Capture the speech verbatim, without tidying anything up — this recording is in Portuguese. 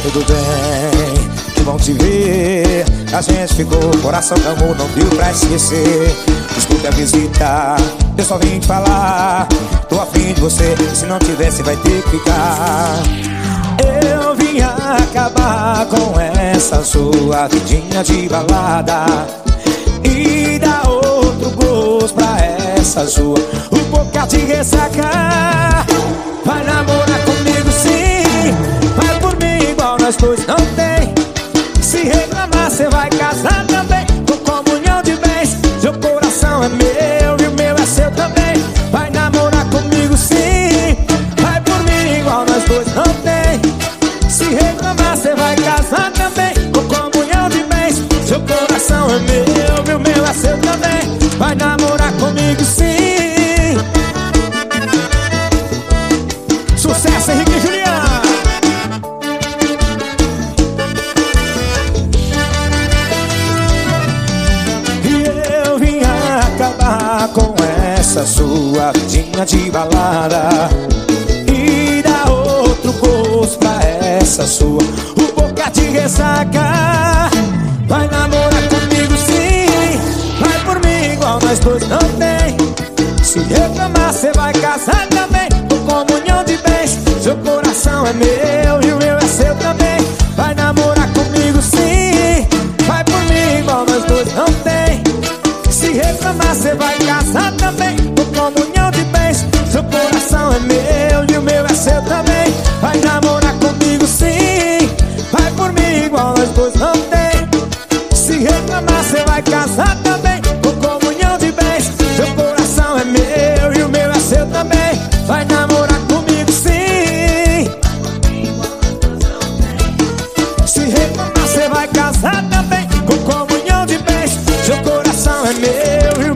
tudo bem, que bom te ver. A gente ficou, coração de amor não deu pra esquecer. Desculpe a visita, eu só vim te falar. Tô afim de você, se não tivesse vai ter que ficar. Eu vim acabar com essa sua vidinha de balada e dar outro gosto pra essa sua um pouco de ressaca. Vai namorar comigo sim, vai por mim igual nós dois não tem. Se reclamar cê vai casar também, com comunhão de bens. Seu coração é meu e o meu é seu também. Vai namorar comigo sim, vai por mim igual nós dois não tem. Se reclamar cê vai casar também, com comunhão de bens. Seu coração é meu e o meu é seu também. Vai namorar comigo sim. Sucesso, Henrique e Juliana. E eu vim acabar com essa sua vidinha de balada e dar outro gosto pra essa sua um boca de ressaca. Vai namorar comigo sim, vai por mim igual nós dois não tem. Se reclamar cê vai casar também, com comunhão de bens. Seu coração é meu e o meu é seu também. Vai namorar comigo sim, vai por mim igual nós dois não tem. Se reclamar cê vai casar também, com comunhão de bens. Seu coração é meu e o meu é seu também. Vai namorar comigo sim, vai por mim igual nós dois não tem. Se reclamar cê vai casar também, com comunhão de bens. Seu coração é meu e o meu é seu também. Vai namorar comigo sim. Se reclamar cê vai casar também, com comunhão de bens. Seu coração é meu e